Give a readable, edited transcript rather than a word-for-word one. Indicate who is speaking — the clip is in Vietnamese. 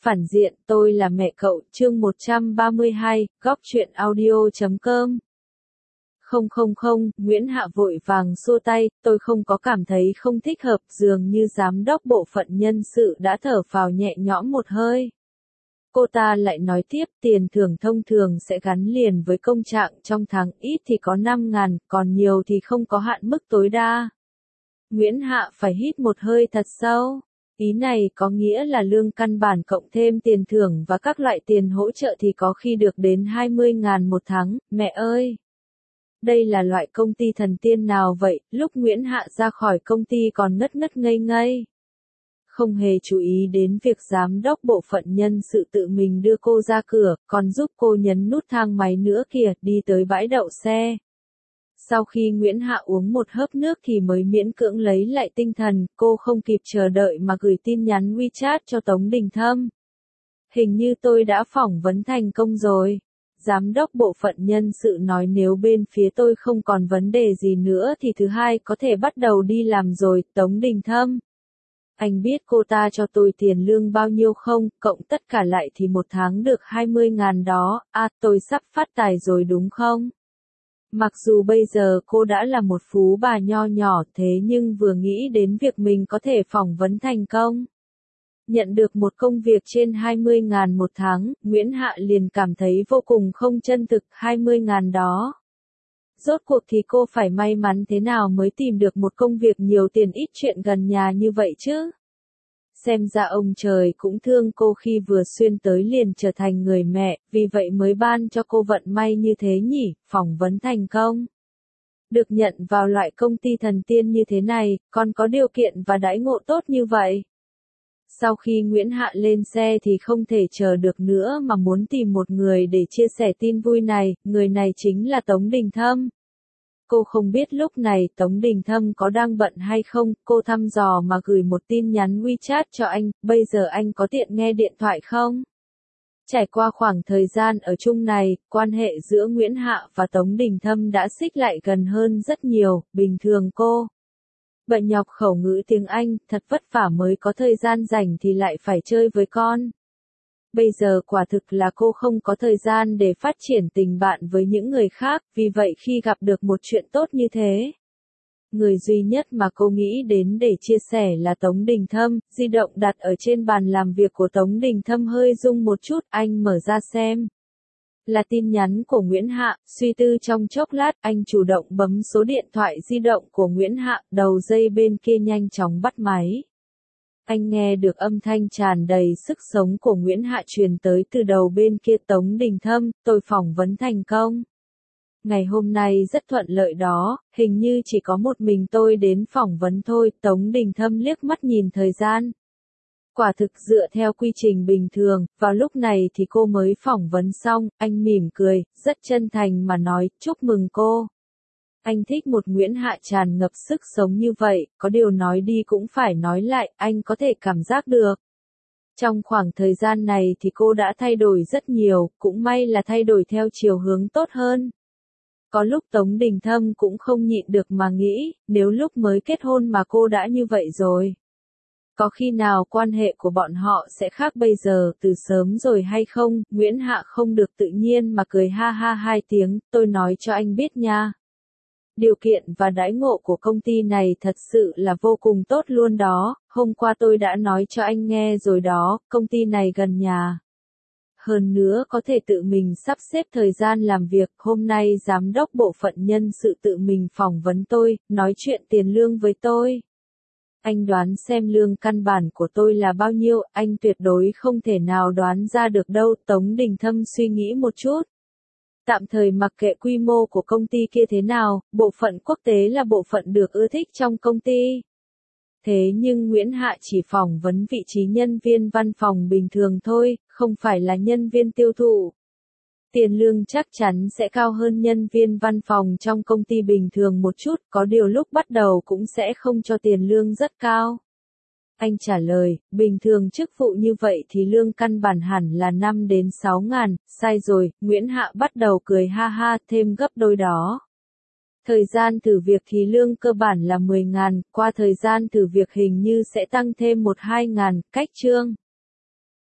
Speaker 1: Phản diện, tôi là mẹ cậu, chương 132, góc truyện audio.com. Không, Nguyễn Hạ vội vàng xua tay, tôi không có cảm thấy không thích hợp, dường như giám đốc bộ phận nhân sự đã thở phào nhẹ nhõm một hơi. Cô ta lại nói tiếp, tiền thưởng thông thường sẽ gắn liền với công trạng, trong tháng ít thì có 5.000, còn nhiều thì không có hạn mức tối đa. Nguyễn Hạ phải hít một hơi thật sâu. Ý này có nghĩa là lương căn bản cộng thêm tiền thưởng và các loại tiền hỗ trợ thì có khi được đến 20.000 một tháng, mẹ ơi! Đây là loại công ty thần tiên nào vậy? Lúc Nguyễn Hạ ra khỏi công ty còn ngất ngây ngây. Không hề chú ý đến việc giám đốc bộ phận nhân sự tự mình đưa cô ra cửa, còn giúp cô nhấn nút thang máy nữa kìa, đi tới bãi đậu xe. Sau khi Nguyễn Hạ uống một hớp nước thì mới miễn cưỡng lấy lại tinh thần, cô không kịp chờ đợi mà gửi tin nhắn WeChat cho Tống Đình Thâm. Hình như tôi đã phỏng vấn thành công rồi. Giám đốc bộ phận nhân sự nói nếu bên phía tôi không còn vấn đề gì nữa thì thứ hai có thể bắt đầu đi làm rồi, Tống Đình Thâm. Anh biết cô ta cho tôi tiền lương bao nhiêu không, cộng tất cả lại thì một tháng được 20.000 đó, tôi sắp phát tài rồi đúng không? Mặc dù bây giờ cô đã là một phú bà nho nhỏ thế nhưng vừa nghĩ đến việc mình có thể phỏng vấn thành công. Nhận được một công việc trên 20.000 một tháng, Nguyễn Hạ liền cảm thấy vô cùng không chân thực 20.000 đó. Rốt cuộc thì cô phải may mắn thế nào mới tìm được một công việc nhiều tiền ít chuyện gần nhà như vậy chứ? Xem ra ông trời cũng thương cô khi vừa xuyên tới liền trở thành người mẹ, vì vậy mới ban cho cô vận may như thế nhỉ, phỏng vấn thành công. Được nhận vào loại công ty thần tiên như thế này, còn có điều kiện và đãi ngộ tốt như vậy. Sau khi Nguyễn Hạ lên xe thì không thể chờ được nữa mà muốn tìm một người để chia sẻ tin vui này, người này chính là Tống Đình Thâm. Cô không biết lúc này Tống Đình Thâm có đang bận hay không, cô thăm dò mà gửi một tin nhắn WeChat cho anh, bây giờ anh có tiện nghe điện thoại không? Trải qua khoảng thời gian ở chung này, quan hệ giữa Nguyễn Hạ và Tống Đình Thâm đã xích lại gần hơn rất nhiều, bình thường cô. Bận nhọc khẩu ngữ tiếng Anh, thật vất vả mới có thời gian rảnh thì lại phải chơi với con. Bây giờ quả thực là cô không có thời gian để phát triển tình bạn với những người khác, vì vậy khi gặp được một chuyện tốt như thế. Người duy nhất mà cô nghĩ đến để chia sẻ là Tống Đình Thâm, di động đặt ở trên bàn làm việc của Tống Đình Thâm hơi rung một chút, anh mở ra xem. Là tin nhắn của Nguyễn Hạ, suy tư trong chốc lát, anh chủ động bấm số điện thoại di động của Nguyễn Hạ, đầu dây bên kia nhanh chóng bắt máy. Anh nghe được âm thanh tràn đầy sức sống của Nguyễn Hạ truyền tới từ đầu bên kia. Tống Đình Thâm, tôi phỏng vấn thành công. Ngày hôm nay rất thuận lợi đó, hình như chỉ có một mình tôi đến phỏng vấn thôi. Tống Đình Thâm liếc mắt nhìn thời gian. Quả thực dựa theo quy trình bình thường, vào lúc này thì cô mới phỏng vấn xong, anh mỉm cười, rất chân thành mà nói, chúc mừng cô. Anh thích một Nguyễn Hạ tràn ngập sức sống như vậy, có điều nói đi cũng phải nói lại, anh có thể cảm giác được. Trong khoảng thời gian này thì cô đã thay đổi rất nhiều, cũng may là thay đổi theo chiều hướng tốt hơn. Có lúc Tống Đình Thâm cũng không nhịn được mà nghĩ, nếu lúc mới kết hôn mà cô đã như vậy rồi. Có khi nào quan hệ của bọn họ sẽ khác bây giờ từ sớm rồi hay không? Nguyễn Hạ không được tự nhiên mà cười ha ha hai tiếng, tôi nói cho anh biết nha. Điều kiện và đãi ngộ của công ty này thật sự là vô cùng tốt luôn đó, hôm qua tôi đã nói cho anh nghe rồi đó, công ty này gần nhà. Hơn nữa có thể tự mình sắp xếp thời gian làm việc, hôm nay giám đốc bộ phận nhân sự tự mình phỏng vấn tôi, nói chuyện tiền lương với tôi. Anh đoán xem lương căn bản của tôi là bao nhiêu, anh tuyệt đối không thể nào đoán ra được đâu. Tống Đình Thâm suy nghĩ một chút. Tạm thời mặc kệ quy mô của công ty kia thế nào, bộ phận quốc tế là bộ phận được ưa thích trong công ty. Thế nhưng Nguyễn Hạ chỉ phỏng vấn vị trí nhân viên văn phòng bình thường thôi, không phải là nhân viên tiêu thụ. Tiền lương chắc chắn sẽ cao hơn nhân viên văn phòng trong công ty bình thường một chút, có điều lúc bắt đầu cũng sẽ không cho tiền lương rất cao. Anh trả lời, bình thường chức vụ như vậy thì lương căn bản hẳn là 5 đến 6 ngàn, sai rồi, Nguyễn Hạ bắt đầu cười ha ha, thêm gấp đôi đó. Thời gian thử việc thì lương cơ bản là 10 ngàn, qua thời gian thử việc hình như sẽ tăng thêm 1-2 ngàn, cách chương.